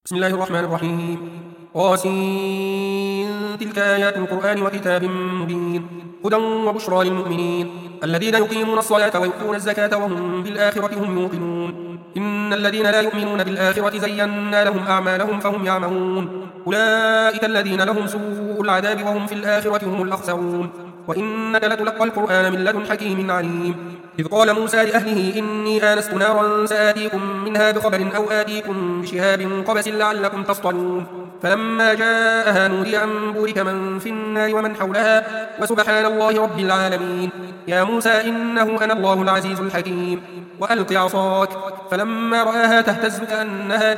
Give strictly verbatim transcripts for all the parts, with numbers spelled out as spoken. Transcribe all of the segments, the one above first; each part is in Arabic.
بسم الله الرحمن الرحيم. قاسين تلك آيات القرآن وكتاب مبين هدى وبشرى للمؤمنين الذين يقيمون الصلاة ويؤتون الزكاة وهم بالآخرة هم يوقنون. إن الذين لا يؤمنون بالآخرة زينا لهم أعمالهم فهم يعمهون. أولئك الذين لهم سوء العذاب وهم في الآخرة هم الأخسرون. وإنك لتلقى القرآن من لدن حكيم عليم. إذ قال موسى لأهله إني آنست نارا سآتيكم منها بخبر أو آتيكم بشهاب قبس لعلكم تصطلون. فلما جاءها نودي أن بورك من في النار ومن حولها وسبحان الله رب العالمين. يا موسى إنه أنا الله العزيز الحكيم. وألق عصاك فلما رآها تهتز كأنها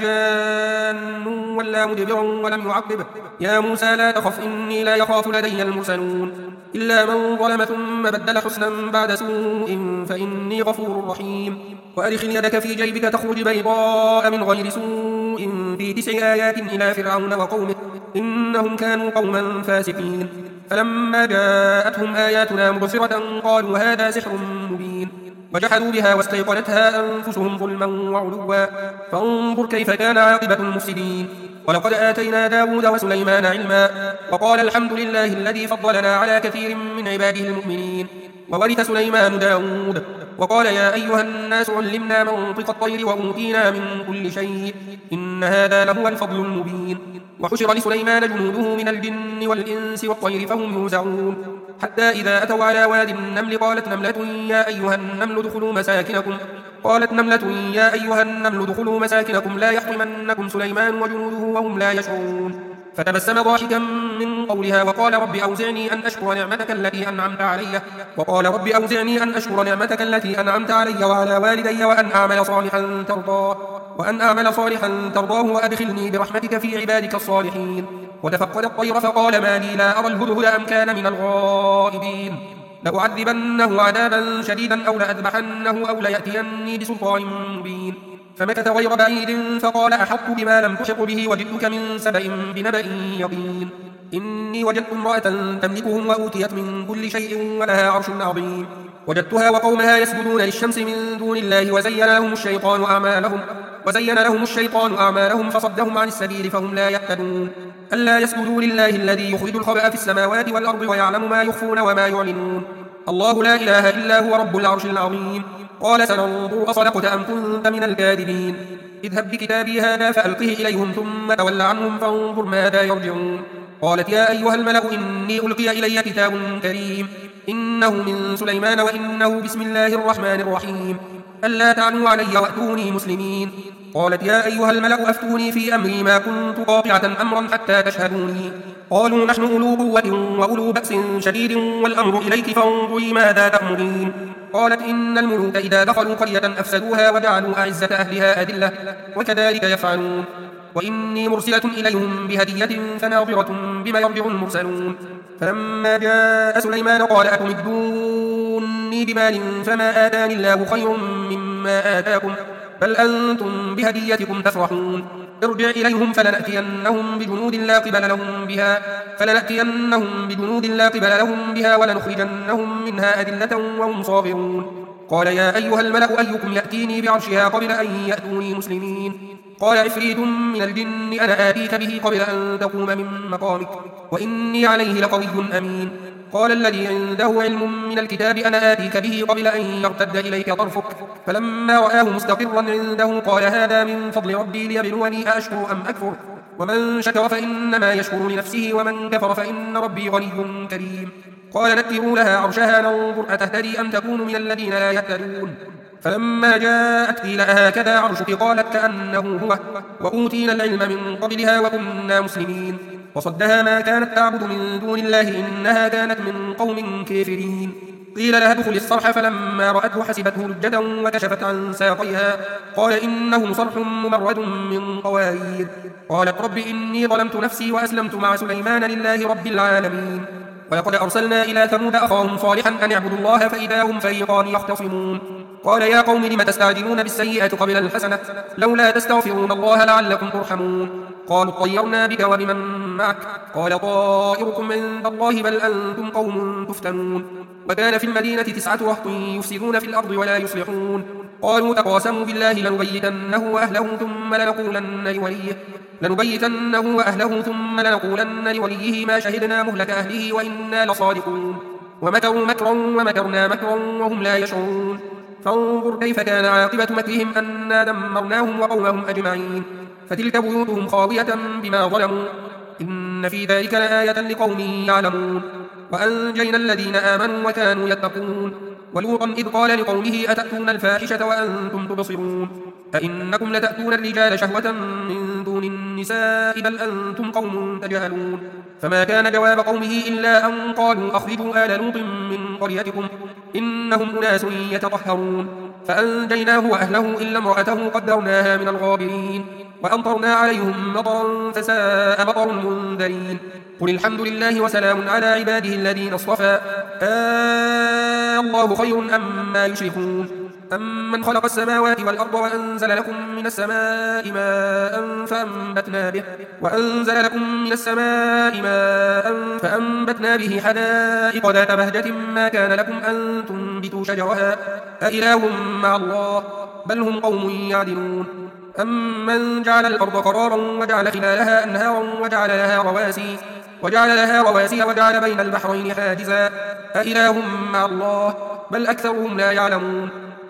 جان ولا مدبرا ولم يعقب. يا موسى لا تخف إني لا يخاف لدي المرسلون إلا من ظلم ثم بدل حسنا بعد سوء فإني غفور رحيم. وأدخل يدك في جيبك تخرج بيضاء من غير سوء في تسع آيات إلى فرعون وقومه إنهم كانوا قوما فاسقين. فلما جاءتهم آياتنا مبصرة قالوا هذا سحر مبين وجحدوا بها واستيقنتها أنفسهم ظلما وعلوا فانظر كيف كان عاقبة المفسدين. ولقد آتينا داود وسليمان علما وقال الحمد لله الذي فضلنا على كثير من عباده المؤمنين. وورث سليمان داود وقال يا أيها الناس علمنا منطق الطير وأوتينا من كل شيء إن هذا لهو الفضل المبين. وحشر لسليمان جنوده من الجن والإنس والطير فهم يوزعون حتى إذا أتوا على واد النمل قالت نملة يا أيها النمل ادخلوا مساكنكم قالت نملة يا أيها النمل ادخلوا مساكنكم لا يحطمنكم سليمان وجنوده وهم لا يشعرون. فتبسم ضاحكا من قولها وقال رب أوزعني أن أشكر نعمتك التي أنعمت علي وقال رب أوزعني أن أشكر نعمتك التي أنعمت علي وعلى والدي وأن أعمل صالحا ترضاه وأن أعمل صالحا ترضاه وأدخلني برحمتك في عبادك الصالحين. وتفقد الطير فقال ما لي لا أرى الهدهد أم كان من الغائبين. لأعذبنه عذابا شديدا أو لأذبحنه أو ليأتيني بسلطان مبين. فمكث غير بعيد فقال أحط بما لم تحط به وجئتك من سبأ بنبأ يقين. إني وجدت امرأة تملكهم وأوتيت من كل شيء ولها عرش عظيم. وجدتها وقومها يسجدون للشمس من دون الله وزين لهم الشيطان أعمالهم وزين لهم الشيطان أعمالهم فصدهم عن السبيل فهم لا يهتدون. ألا يسجدوا لله الذي يخرج الخبأ في السماوات والأرض ويعلم ما يخفون وما يعلنون. الله لا إله إلا هو رب العرش العظيم. قال سننظر أصدقت أم كنت من الكاذبين. اذهب بكتابي هذا فألقه إليهم ثم تول عنهم فانظر ماذا يرجعون. قالت يا أيها الملأ إني ألقي إلي كتاب كريم إنه من سليمان وإنه بسم الله الرحمن الرحيم ألا تعلوا علي وأتوني مسلمين. قالت يا أيها الملأ أفتوني في أمري ما كنت قاطعة أمرا حتى تشهدوني. قالوا نحن أولو قوة وأولو بأس شديد والأمر إليك فانظري ماذا تأمرين. قالت إن الملوك إذا دخلوا قرية أفسدوها وجعلوا أعزة أهلها أذلة وكذلك يفعلون. وإني مرسلة إليهم بهدية فناظرة بما يرجع المرسلون. فلما جاء سليمان قال أتمدوني بمال فما آتاني الله خير مما آتاكم بل أنتم بهديتكم تفرحون. ارجع إليهم فلنأتينهم بجنود لا قبل لهم بها فلنأتينهم بجنود لا قبل لهم بها ولنخرجنهم منها أذلة وهم صاغرون. قال يا أيها الملأ أيكم يأتيني بعرشها قبل أن يأتوني مسلمين. قال عفريت من الجن أنا آتيك به قبل أن تقوم من مقامك وإني عليه لقوي أمين. قال الذي عنده علم من الكتاب أنا آتيك به قبل أن يرتد إليك طرفك فلما رآه مستقرا عنده قال هذا من فضل ربي ليبلوني أأشكر أم أكفر ومن شكر فإنما يشكر لنفسه ومن كفر فإن ربي غني كريم. قال نكروا لها عرشها ننظر أتهتدي أم تكون من الذين لا يهتدون. فلما جاءت قيل أهكذا عرشك قالت كأنه هو وأوتينا العلم من قبلها وكنا مسلمين. وصدها ما كانت تعبد من دون الله إنها كانت من قوم كافرين. قيل لها ادخل الصرح فلما رأته حسبته لجة وكشفت عن ساقيها قال إنه صرح ممرد من قوارير. قالت رب إني ظلمت نفسي وأسلمت مع سليمان لله رب العالمين. ولقد أرسلنا إلى ثمود أخاهم صالحا أن اعبدوا الله فإذا هم فريقان يختصمون. قال يا قوم لم تستعجلون بالسيئة قبل الحسنة لولا تستغفرون الله لعلكم ترحمون. قالوا اطيرنا بك وبمن معك قال طائركم عند الله بل أنتم قوم تفتنون وكان في المدينة تسعة رهط يفسدون في الأرض ولا يصلحون قالوا تقاسموا بالله لنبيتنه وأهله ثم لنقولن لوليه لنبيتنه وأهله ثم لنقولن لوليه ما شهدنا مهلك أهله وإنا لصادقون ومكروا مكرا ومكرنا مكرا وهم لا يشعرون فانظر كيف كان عاقبة مكرهم أنا دمرناهم وقومهم أجمعين فتلك بيوتهم خاوية بما ظلموا إن في ذلك لآية لقوم يعلمون وأنجينا الذين آمنوا وكانوا يتقون ولوطا إذ قال لقومه أتأتون الفاحشة وأنتم تبصرون أئنكم لتأتون الرجال شهوة من دون النساء بل أنتم قوم تجهلون فما كان جواب قومه إلا أن قالوا أخرجوا آل لوط من قريتكم إنهم أناس يتطهرون فأنجيناه وأهله إلا امرأته قدرناها من الغابرين وأمطرنا عليهم مطرا فساء مطر المنذرين قل الحمد لله وسلام على عباده الذين اصطفى آه الله خير أما يشركون أمن خلق السماوات والأرض وأنزل لكم من السماء ماء فأنبتنا به وأنزل لكم من السماء ماء فأنبتنا به حدائق ذات بهجة ما كان لكم أن تنبتوا شجرها أإله مع الله بل هم قوم يعدلون أمن جعل الأرض قرارا وجعل خلالها أنهارا وجعل لها رواسي وجعل لها رواسي وجعل بين البحرين حاجزا أإله مع الله بل أكثرهم لا يعلمون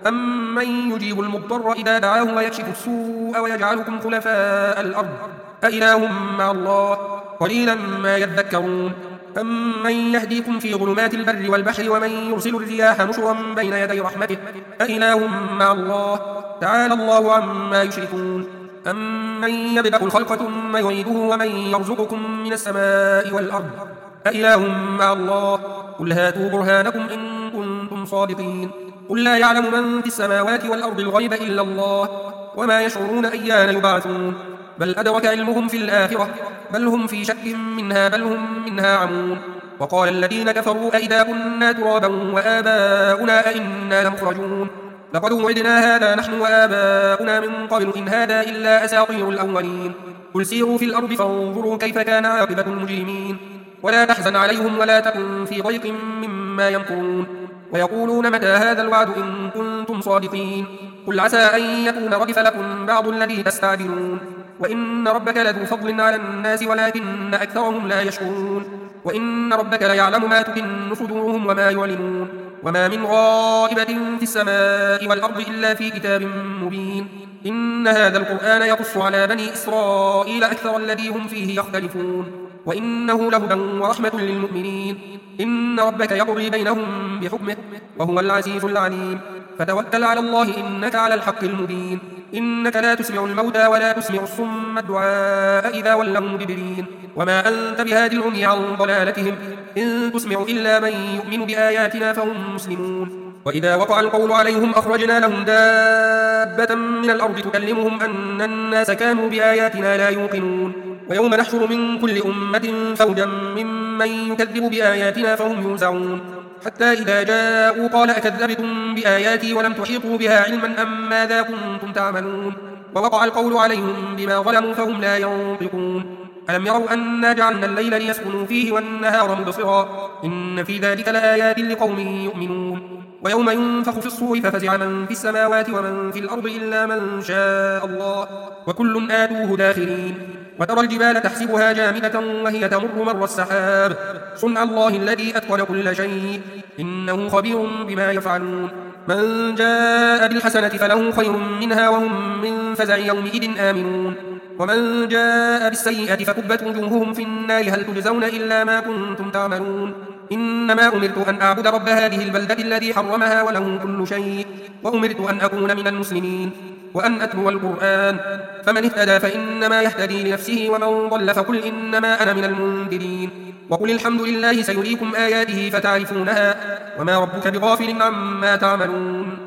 أمن يجيب المضطر إذا دعاه ويكشف السوء ويجعلكم خلفاء الأرض أإله مع الله قليلا ما يذكرون أمن يهديكم في ظلمات البر والبحر ومن يرسل الرياح نشرا بين يدي رحمته أإله مع الله تعالى الله عما يشركون أمن يبدأ الخلق ثم يعيده ومن يرزقكم من السماء والأرض أإله مع الله قل هاتوا برهانكم إن كنتم صادقين قل لا يعلم من في السماوات والأرض الغيب إلا الله وما يشعرون أيان يبعثون بل أدرك علمهم في الآخرة بل هم في شك منها بل هم منها عمون وقال الذين كفروا أئذا كنا ترابا وآباؤنا أئنا لمخرجون لقد وعدنا هذا نحن وآباؤنا من قبل إن هذا إلا أساطير الأولين قل سيروا في الأرض فانظروا كيف كان عاقبة المجرمين ولا تحزن عليهم ولا تكن في ضيق مما يمكرون ويقولون متى هذا الوعد إن كنتم صادقين قل عسى أن يكون ردف لكم بعض الذي تستعجلون وإن ربك لذو فضل على الناس ولكن أكثرهم لا يشكرون وإن ربك ليعلم ما تكن صدورهم وما يعلنون وما من غائبة في السماء والأرض إلا في كتاب مبين إن هذا القرآن يقص على بني إسرائيل أكثر الذي هم فيه يختلفون وإنه لهدى ورحمة للمؤمنين إن ربك يقضي بينهم بحكمه وهو العزيز العليم فتوكل على الله إنك على الحق المبين إنك لا تسمع الموتى ولا تسمع الصم الدعاء إذا ولوا مدبرين وما أنت بهادي العمي عن ضلالتهم إن تسمع إلا من يؤمن بآياتنا فهم مسلمون وإذا وقع القول عليهم أخرجنا لهم دابة من الأرض تكلمهم أن الناس كانوا بآياتنا لا يوقنون ويوم نحشر من كل أمة فوجا ممن يكذب بآياتنا فهم يوزعون حتى إذا جاءوا قال أكذبتم بآياتي ولم تحيطوا بها علما أم ماذا كنتم تعملون ووقع القول عليهم بما ظلموا فهم لا ينطقون ألم يروا أنا جعلنا الليل ليسكنوا فيه والنهار مبصرا إن في ذلك لآيات لقوم يؤمنون ويوم ينفخ في الصور ففزع من في السماوات ومن في الأرض إلا من شاء الله وكل آتوه داخرين وترى الجبال تحسبها جامدة وهي تمر مر السحاب صنع الله الذي أتقن كل شيء إنه خبير بما يفعلون من جاء بالحسنة فله خير منها وهم من فزع يومئذ آمنون ومن جاء بالسيئة فكبت وجوههم في النار هل تجزون إلا ما كنتم تعملون إنما أمرت أن أعبد رب هذه البلدة الذي حرمها وله كل شيء وأمرت أن أكون من المسلمين وأن أتلو القرآن فمن اهتدى فإنما يهتدي لنفسه ومن ضل فقل إنما أنا من المنذرين وقل الحمد لله سيريكم آياته فتعرفونها وما ربك بغافل عما تعملون